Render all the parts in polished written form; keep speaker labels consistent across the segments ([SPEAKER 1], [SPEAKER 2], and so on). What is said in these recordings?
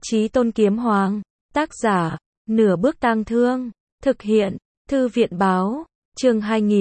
[SPEAKER 1] Chí Tôn Kiếm Hoàng. Tác giả, Nửa Bước Tang Thương. Thực hiện, Thư viện báo. Chương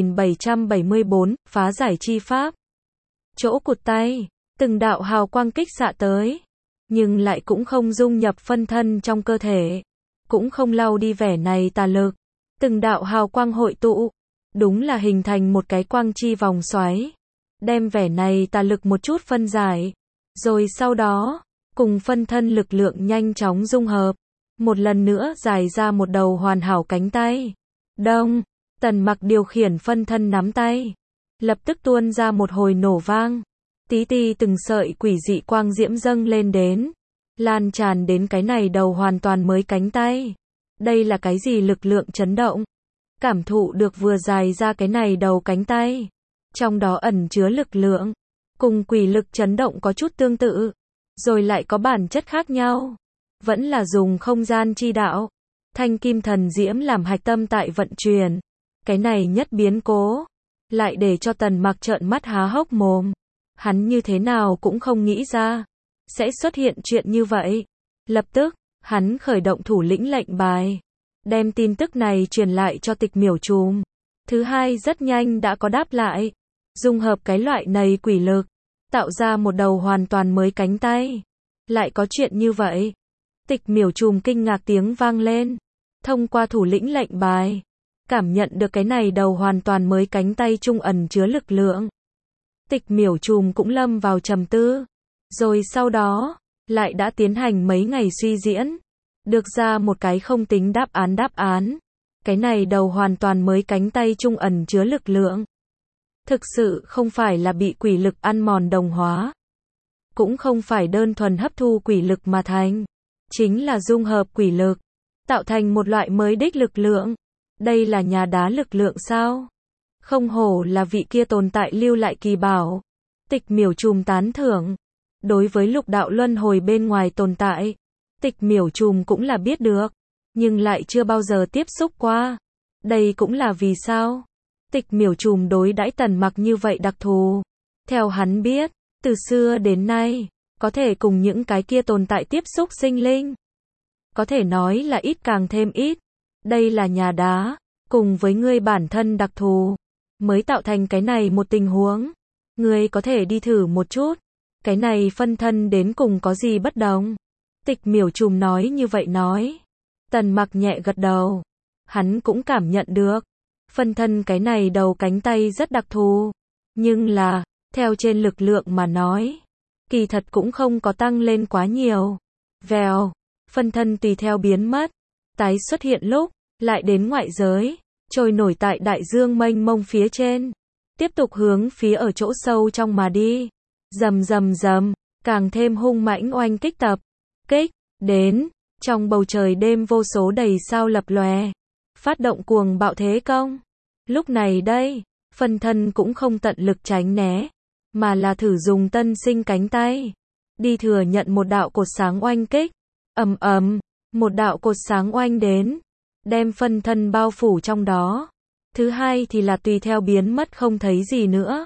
[SPEAKER 1] 2774, phá giải chi pháp. Chỗ cụt tay, từng đạo hào quang kích xạ tới, nhưng lại cũng không dung nhập phân thân trong cơ thể, cũng không lau đi vẻ này tà lực. Từng đạo hào quang hội tụ, đúng là hình thành một cái quang chi vòng xoáy, đem vẻ này tà lực một chút phân giải, rồi sau đó, cùng phân thân lực lượng nhanh chóng dung hợp, một lần nữa dài ra một đầu hoàn hảo cánh tay. Đông, Tần Mặc điều khiển phân thân nắm tay, lập tức tuôn ra một hồi nổ vang, tí ti từng sợi quỷ dị quang diễm dâng lên đến, lan tràn đến cái này đầu hoàn toàn mới cánh tay. Đây là cái gì lực lượng chấn động? Cảm thụ được vừa dài ra cái này đầu cánh tay, trong đó ẩn chứa lực lượng, cùng quỷ lực chấn động có chút tương tự, rồi lại có bản chất khác nhau. Vẫn là dùng không gian chi đạo, thanh kim thần diễm làm hạch tâm tại vận chuyển. Cái này nhất biến cố, lại để cho Tần Mặc trợn mắt há hốc mồm. Hắn như thế nào cũng không nghĩ ra, sẽ xuất hiện chuyện như vậy. Lập tức, hắn khởi động thủ lĩnh lệnh bài, đem tin tức này truyền lại cho Tịch Miểu Trùm. Thứ hai rất nhanh đã có đáp lại, dung hợp cái loại này quỷ lực, tạo ra một đầu hoàn toàn mới cánh tay. Lại có chuyện như vậy. Tịch Miểu Trùm kinh ngạc tiếng vang lên, thông qua thủ lĩnh lệnh bài, cảm nhận được cái này đầu hoàn toàn mới cánh tay trung ẩn chứa lực lượng. Tịch Miểu Trùm cũng lâm vào trầm tư, rồi sau đó, lại đã tiến hành mấy ngày suy diễn, được ra một cái không tính đáp án. Cái này đầu hoàn toàn mới cánh tay trung ẩn chứa lực lượng, thực sự không phải là bị quỷ lực ăn mòn đồng hóa, cũng không phải đơn thuần hấp thu quỷ lực mà thành, chính là dung hợp quỷ lực, tạo thành một loại mới đích lực lượng. Đây là nhà đá lực lượng sao? Không hổ là vị kia tồn tại lưu lại kỳ bảo. Tịch Miểu Trùm tán thưởng. Đối với lục đạo luân hồi bên ngoài tồn tại, Tịch Miểu Trùm cũng là biết được, nhưng lại chưa bao giờ tiếp xúc qua. Đây cũng là vì sao Tịch Miểu Trùm đối đãi Tần Mặc như vậy đặc thù. Theo hắn biết, từ xưa đến nay, có thể cùng những cái kia tồn tại tiếp xúc sinh linh, có thể nói là ít càng thêm ít. Đây là nhà đá, cùng với ngươi bản thân đặc thù, mới tạo thành cái này một tình huống. Ngươi có thể đi thử một chút, cái này phân thân đến cùng có gì bất đồng. Tịch Miểu Trùm nói như vậy nói. Tần Mặc nhẹ gật đầu. Hắn cũng cảm nhận được, phân thân cái này đầu cánh tay rất đặc thù. Nhưng là, theo trên lực lượng mà nói, kỳ thật cũng không có tăng lên quá nhiều. Vèo, phân thân tùy theo biến mất, tái xuất hiện lúc, lại đến ngoại giới, trôi nổi tại đại dương mênh mông phía trên, tiếp tục hướng phía ở chỗ sâu trong mà đi. Rầm rầm rầm, càng thêm hung mãnh oanh kích tập kích đến, trong bầu trời đêm vô số đầy sao lập lòe, phát động cuồng bạo thế công. Lúc này đây, phân thân cũng không tận lực tránh né, mà là thử dùng tân sinh cánh tay, đi thừa nhận một đạo cột sáng oanh kích. Ầm ầm, một đạo cột sáng oanh đến, đem phân thân bao phủ trong đó. Thứ hai thì là tùy theo biến mất không thấy gì nữa.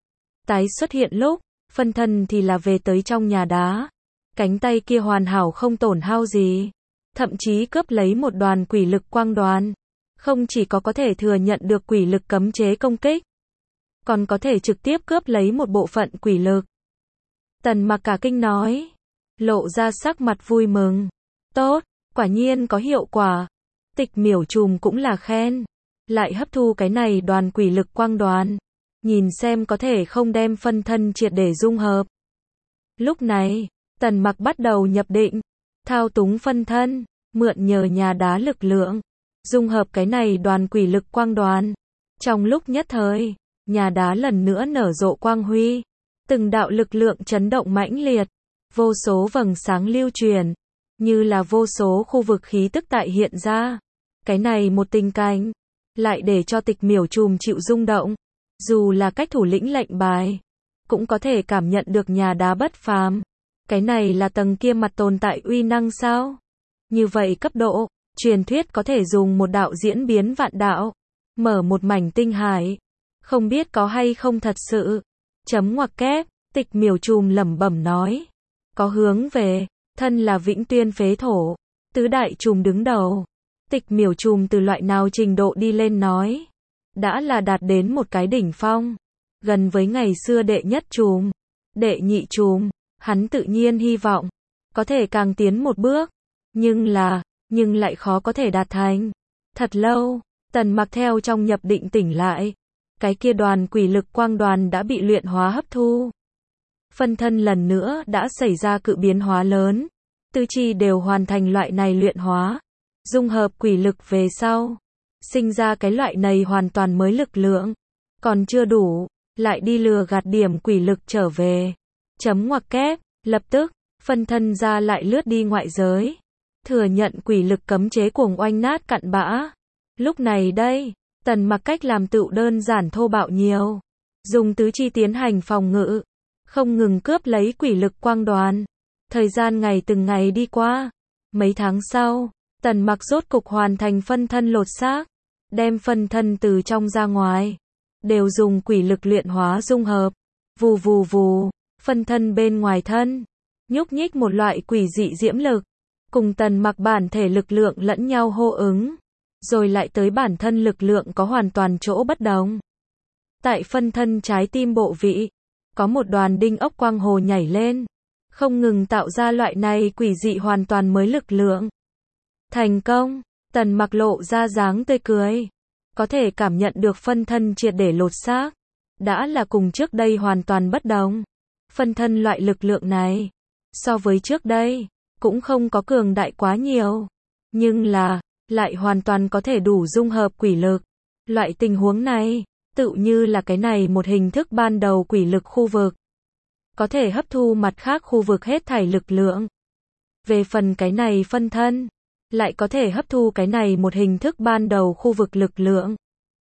[SPEAKER 1] Tái xuất hiện lúc, phân thân thì là về tới trong nhà đá. Cánh tay kia hoàn hảo không tổn hao gì, thậm chí cướp lấy một đoàn quỷ lực quang đoàn. Không chỉ có thể thừa nhận được quỷ lực cấm chế công kích, còn có thể trực tiếp cướp lấy một bộ phận quỷ lực. Tần Mặc cả kinh nói, lộ ra sắc mặt vui mừng. Tốt, quả nhiên có hiệu quả. Tịch Miểu Trùm cũng là khen, lại hấp thu cái này đoàn quỷ lực quang đoàn, nhìn xem có thể không đem phân thân triệt để dung hợp. Lúc này, Tần Mặc bắt đầu nhập định, thao túng phân thân, mượn nhờ nhà đá lực lượng, dung hợp cái này đoàn quỷ lực quang đoàn. Trong lúc nhất thời, nhà đá lần nữa nở rộ quang huy, từng đạo lực lượng chấn động mãnh liệt, vô số vầng sáng lưu truyền, như là vô số khu vực khí tức tại hiện ra. Cái này một tình cảnh, lại để cho Tịch Miểu Trùm chịu rung động. Dù là cách thủ lĩnh lệnh bài, cũng có thể cảm nhận được nhà đá bất phàm. Cái này là tầng kia mặt tồn tại uy năng sao? Như vậy cấp độ, truyền thuyết có thể dùng một đạo diễn biến vạn đạo, mở một mảnh tinh hải. Không biết có hay không thật sự. Chấm ngoặc kép, Tịch Miểu Trùm lẩm bẩm nói. Có hướng về, thân là Vĩnh Tuyên phế thổ, tứ đại trùm đứng đầu. Tịch miểu trùm từ loại nào trình độ đi lên nói, đã là đạt đến một cái đỉnh phong, gần với ngày xưa đệ nhất trùm, đệ nhị trùm, hắn tự nhiên hy vọng có thể càng tiến một bước, nhưng lại khó có thể đạt thành. Thật lâu, Tần Mặc theo trong nhập định tỉnh lại, cái kia đoàn quỷ lực quang đoàn đã bị luyện hóa hấp thu. Phân thân lần nữa đã xảy ra cự biến hóa lớn, tứ chi đều hoàn thành loại này luyện hóa, dung hợp quỷ lực về sau, sinh ra cái loại này hoàn toàn mới lực lượng, còn chưa đủ, lại đi lừa gạt điểm quỷ lực trở về. Chấm ngoặc kép, lập tức, phân thân ra lại lướt đi ngoại giới, thừa nhận quỷ lực cấm chế cuồng oanh nát cặn bã. Lúc này đây, Tần Mặc cách làm tựu đơn giản thô bạo nhiều, dùng tứ chi tiến hành phòng ngự, không ngừng cướp lấy quỷ lực quang đoàn. Thời gian ngày từng ngày đi qua, mấy tháng sau, Tần Mặc rốt cục hoàn thành phân thân lột xác, đem phân thân từ trong ra ngoài, đều dùng quỷ lực luyện hóa dung hợp. Vù vù vù, phân thân bên ngoài thân, nhúc nhích một loại quỷ dị diễm lực, cùng Tần Mặc bản thể lực lượng lẫn nhau hô ứng, rồi lại tới bản thân lực lượng có hoàn toàn chỗ bất đồng. Tại phân thân trái tim bộ vị, có một đoàn đinh ốc quang hồ nhảy lên, không ngừng tạo ra loại này quỷ dị hoàn toàn mới lực lượng. Thành công, Tần Mặc lộ ra dáng tươi cười, có thể cảm nhận được phân thân triệt để lột xác, đã là cùng trước đây hoàn toàn bất đồng. Phân thân loại lực lượng này, so với trước đây, cũng không có cường đại quá nhiều, nhưng là, lại hoàn toàn có thể đủ dung hợp quỷ lực. Loại tình huống này, tựu như là cái này một hình thức ban đầu quỷ lực khu vực, có thể hấp thu mặt khác khu vực hết thảy lực lượng. Về phần cái này phân thân, lại có thể hấp thu cái này một hình thức ban đầu khu vực lực lượng.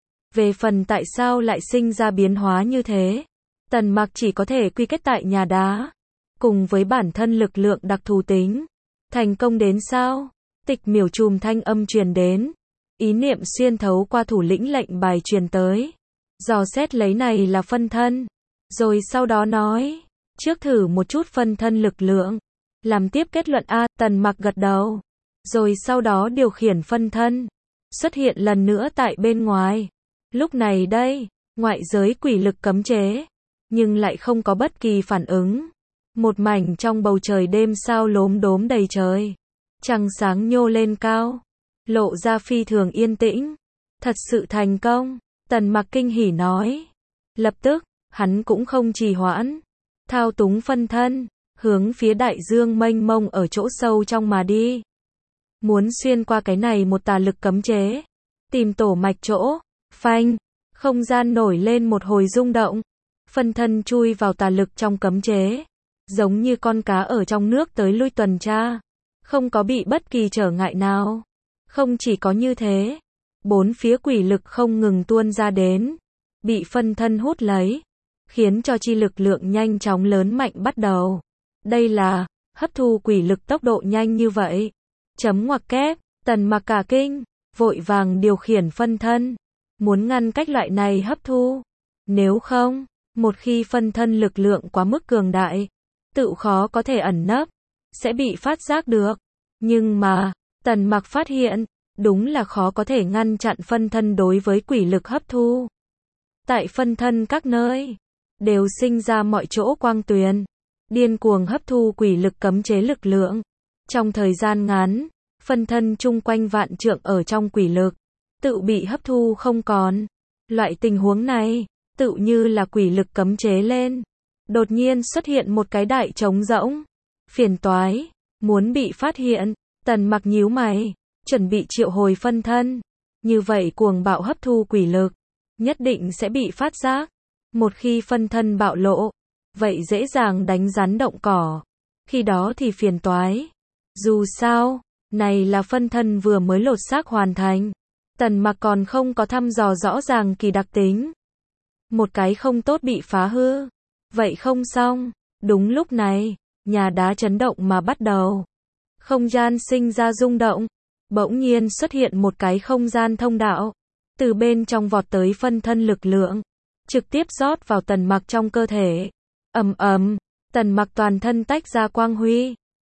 [SPEAKER 1] Về phần tại sao lại sinh ra biến hóa như thế, Tần Mặc chỉ có thể quy kết tại nhà đá, cùng với bản thân lực lượng đặc thù tính. Thành công đến sao? Tịch miểu trùm thanh âm truyền đến, ý niệm xuyên thấu qua thủ lĩnh lệnh bài truyền tới, dò xét lấy này là phân thân, rồi sau đó nói, trước thử một chút phân thân lực lượng, làm tiếp kết luận a. Tần Mặc gật đầu, rồi sau đó điều khiển phân thân, xuất hiện lần nữa tại bên ngoài. Lúc này đây, ngoại giới quỷ lực cấm chế, nhưng lại không có bất kỳ phản ứng. Một mảnh trong bầu trời đêm sao lốm đốm đầy trời, trăng sáng nhô lên cao, lộ ra phi thường yên tĩnh. Thật sự thành công, Tần Mặc kinh hỉ nói. Lập tức, hắn cũng không trì hoãn, thao túng phân thân, hướng phía đại dương mênh mông ở chỗ sâu trong mà đi. Muốn xuyên qua cái này một tà lực cấm chế, tìm tổ mạch chỗ. Phanh, không gian nổi lên một hồi rung động, phân thân chui vào tà lực trong cấm chế, giống như con cá ở trong nước tới lui tuần tra, không có bị bất kỳ trở ngại nào. Không chỉ có như thế, bốn phía quỷ lực không ngừng tuôn ra đến, bị phân thân hút lấy, khiến cho chi lực lượng nhanh chóng lớn mạnh bắt đầu. Đây là hấp thu quỷ lực tốc độ nhanh như vậy. Chấm ngoặc kép, Tần Mặc cả kinh, vội vàng điều khiển phân thân, muốn ngăn cách loại này hấp thu. Nếu không, một khi phân thân lực lượng quá mức cường đại, tự khó có thể ẩn nấp, sẽ bị phát giác được. Nhưng mà, Tần Mặc phát hiện, đúng là khó có thể ngăn chặn phân thân đối với quỷ lực hấp thu. Tại phân thân các nơi, đều sinh ra mọi chỗ quang tuyền, điên cuồng hấp thu quỷ lực cấm chế lực lượng. Trong thời gian ngắn, phân thân chung quanh vạn trượng ở trong quỷ lực, tự bị hấp thu không còn. Loại tình huống này, tự như là quỷ lực cấm chế lên, đột nhiên xuất hiện một cái đại trống rỗng. Phiền toái, muốn bị phát hiện, Tần Mặc nhíu mày, chuẩn bị triệu hồi phân thân. Như vậy cuồng bạo hấp thu quỷ lực, nhất định sẽ bị phát giác. Một khi phân thân bạo lộ, vậy dễ dàng đánh rắn động cỏ. Khi đó thì phiền toái. Dù sao, này là phân thân vừa mới lột xác hoàn thành. Tần Mặc còn không có thăm dò rõ ràng kỳ đặc tính. Một cái không tốt bị phá hư, vậy không xong. Đúng lúc này, nhà đá chấn động mà bắt đầu. Không gian sinh ra rung động, bỗng nhiên xuất hiện một cái không gian thông đạo, từ bên trong vọt tới phân thân lực lượng, trực tiếp rót vào Tần Mặc trong cơ thể. Ầm ầm, Tần Mặc toàn thân tách ra quang huy,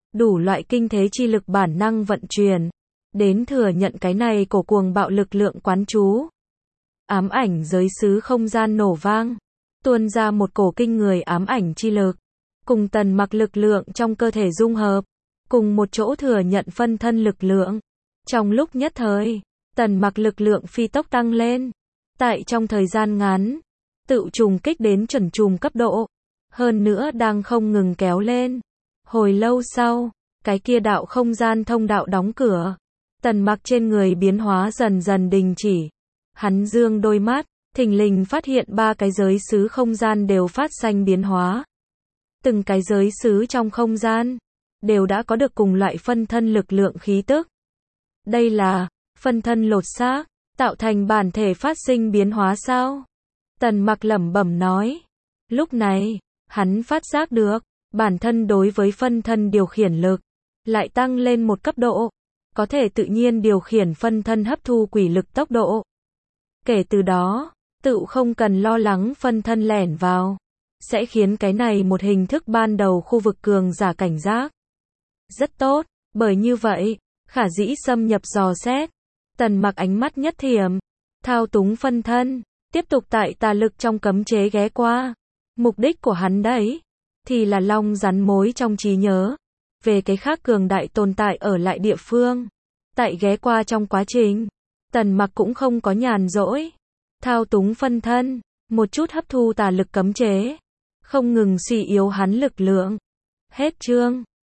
[SPEAKER 1] đủ loại kinh thế chi lực bản năng vận chuyển, đến thừa nhận cái này cổ cuồng bạo lực lượng quán chú. Ám ảnh giới xứ không gian nổ vang, tuôn ra một cổ kinh người ám ảnh chi lực, cùng Tần Mặc lực lượng trong cơ thể dung hợp, cùng một chỗ thừa nhận phân thân lực lượng. Trong lúc nhất thời, Tần Mặc lực lượng phi tốc tăng lên, tại trong thời gian ngắn, tự trùng kích đến chuẩn trùng cấp độ, hơn nữa đang không ngừng kéo lên. Hồi lâu sau, cái kia đạo không gian thông đạo đóng cửa, Tần Mặc trên người biến hóa dần dần đình chỉ. Hắn dương đôi mắt, thình lình phát hiện 3 cái giới xứ không gian đều phát sinh biến hóa. Từng cái giới xứ trong không gian đều đã có được cùng loại phân thân lực lượng khí tức. Đây là phân thân lột xác, tạo thành bản thể phát sinh biến hóa sao? Tần Mặc lẩm bẩm nói. Lúc này, hắn phát giác được, bản thân đối với phân thân điều khiển lực lại tăng lên một cấp độ, có thể tự nhiên điều khiển phân thân hấp thu quỷ lực tốc độ. Kể từ đó, tự không cần lo lắng phân thân lẻn vào, sẽ khiến cái này một hình thức ban đầu khu vực cường giả cảnh giác. Rất tốt, bởi như vậy, khả dĩ xâm nhập dò xét. Tần Mặc ánh mắt nhất thiểm, thao túng phân thân, tiếp tục tại tà lực trong cấm chế ghé qua. Mục đích của hắn đấy, thì là long rắn mối trong trí nhớ, về cái khác cường đại tồn tại ở lại địa phương. Tại ghé qua trong quá trình, Tần Mặc cũng không có nhàn rỗi, thao túng phân thân, một chút hấp thu tà lực cấm chế, không ngừng suy yếu hắn lực lượng. Hết chương.